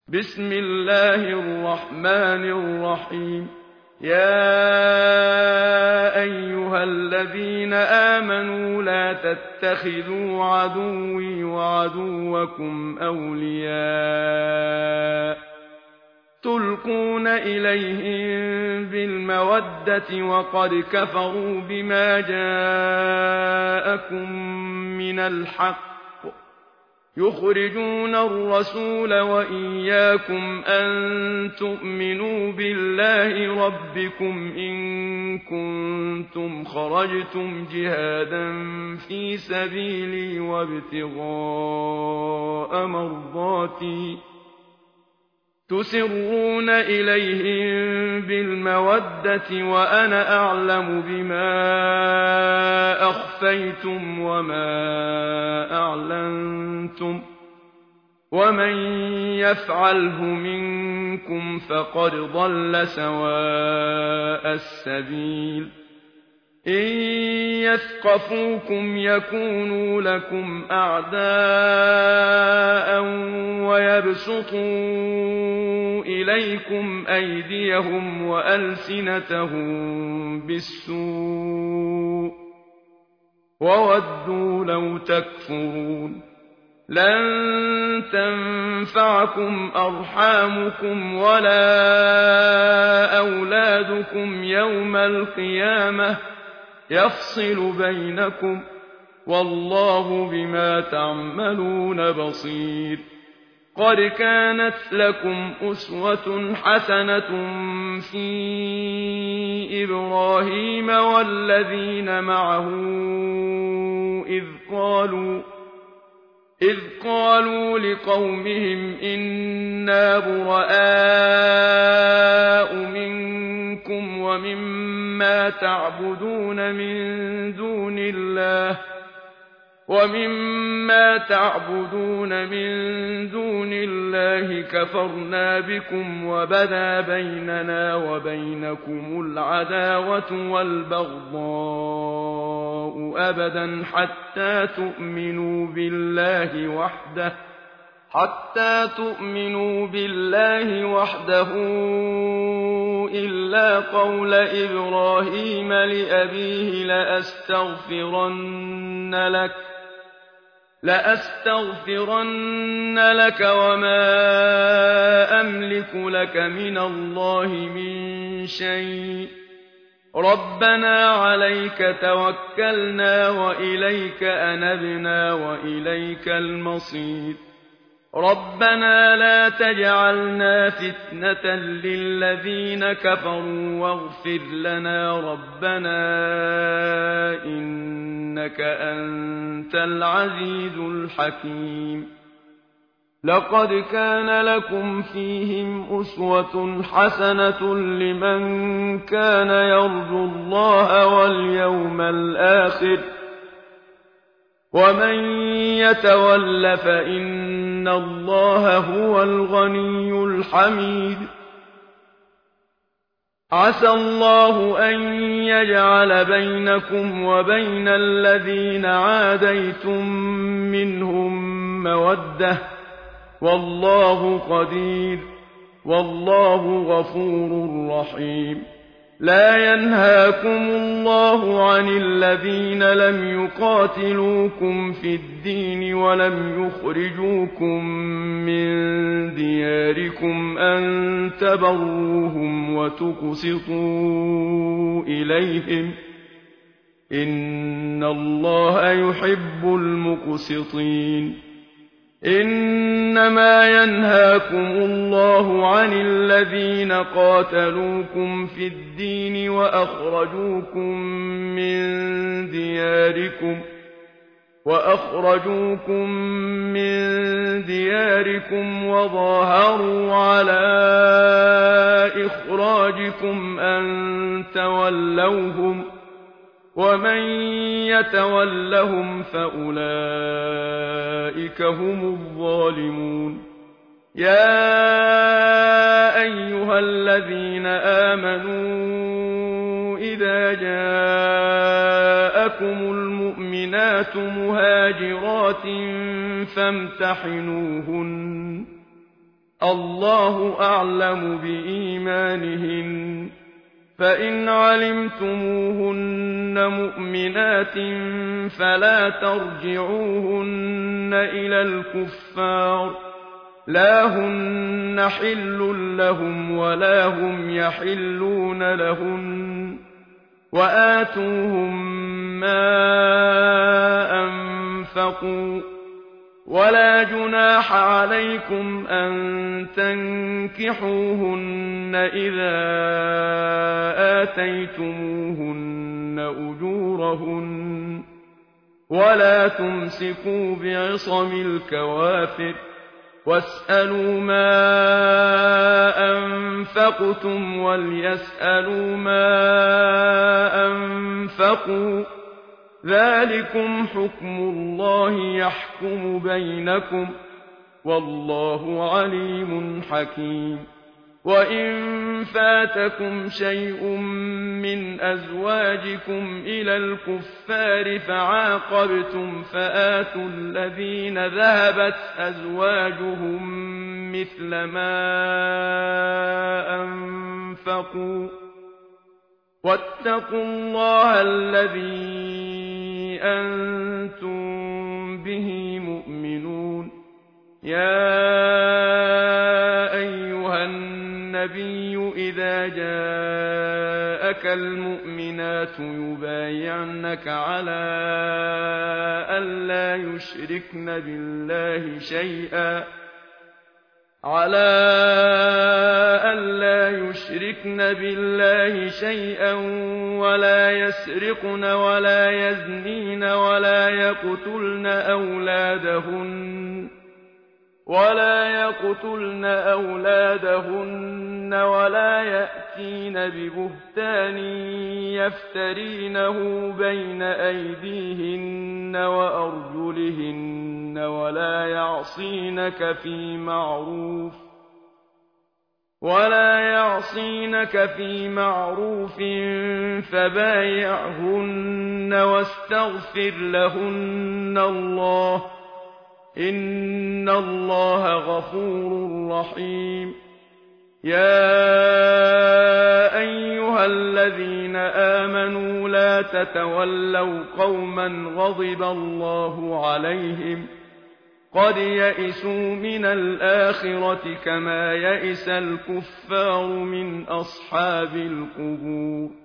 بسم الله الرحمن الرحيم. يا أيها الذين آمنوا لا تتخذوا عدوي وعدوكم أولياء تلقون إليهم بالمودة وقد كفروا بما جاءكم من الحق يخرجون الرسول وإياكم أن تؤمنوا بالله ربكم إن كنتم خرجتم جهادا في سبيلي وابتغاء مرضاتي تسرون إليهم بالمودة وأنا أعلم بما أخفيتم وما أعلنتم ومن يفعله منكم فقد ضل سواء السبيل. إن يثقفوكم يكونوا لكم أعداء ويبسطوا إليكم أيديهم وألسنتهم بالسوء وودوا لو تكفرون. لن تنفعكم أرحامكم ولا أولادكم يوم القيامة يفصل بينكم والله بما تعملون بصير. قد كانت لكم أسوة حسنة في إبراهيم والذين معه إذ قالوا لقومهم إنا براء منكم ومما تعبدون من دون الله كفرنا بكم وبدا بيننا وبينكم العداوة والبغضاء أبدا حتى تؤمنوا بالله وحده إلا قول إبراهيم لأبيه لأستغفرن لك وما أملك لك من الله من شيء ربنا عليك توكلنا وإليك أنبنا وإليك المصير. ربنا لا تجعلنا فتنة للذين كفروا واغفر لنا ربنا إنك أنت العزيز الحكيم. لقد كان لكم فيهم أسوة حسنة لمن كان يرجو الله واليوم الآخر ومن يتول فإن الله هو الغني الحميد. عسى الله أن يجعل بينكم وبين الذين عاديتم منهم مودة والله قدير والله غفور رحيم. لا ينهاكم الله عن الذين لم يقاتلوكم في الدين ولم يخرجوكم من دياركم أن تبروهم وتقسطوا إليهم إن الله يحب المقسطين. إنما ينهاكم الله عن الذين قاتلوكم في الدين وأخرجوكم من دياركم وظاهروا على إخراجكم أن تولوهم ومن يتولهم فأولئك هم الظالمون. يا أيها الذين آمنوا إذا جاءكم المؤمنات مهاجرات فامتحنوهن الله أعلم بإيمانهن فإن علمتموهن مؤمنات فلا ترجعوهن إلى الكفار لا هن حل لهم ولا هم يحلون لهن وآتوهم ما أنفقوا ولا جناح عليكم أن تنكحوهن إذا آتيتموهن أجورهن ولا تمسكوا بعصم الكوافر واسألوا ما أنفقتم وليسألوا ما أنفقوا ذلكم حكم الله يحكم بينكم والله عليم حكيم وإن فاتكم شيء من أزواجكم إلى الكفار فعاقبتم فآتوا الذين ذهبت أزواجهم مثل ما أنفقوا واتقوا الله الذي أنتم به مؤمنون يا أيها النبي إذا جاءك المؤمنات يبايعنك على ألا يشركن بالله شيئا ولا يسرقن ولا يزنين ولا يقتلن أولادهن ولا يأتين ببهتان يفترينه بين أيديهن وأرجلهن ولا يعصينك في معروف فبايعهن واستغفر لهن الله إن الله غفور رحيم يا أيها الذين آمنوا لا تتولوا قوما غضب الله عليهم قد يئسوا من الآخرة كما يئس الكفار من أصحاب القبور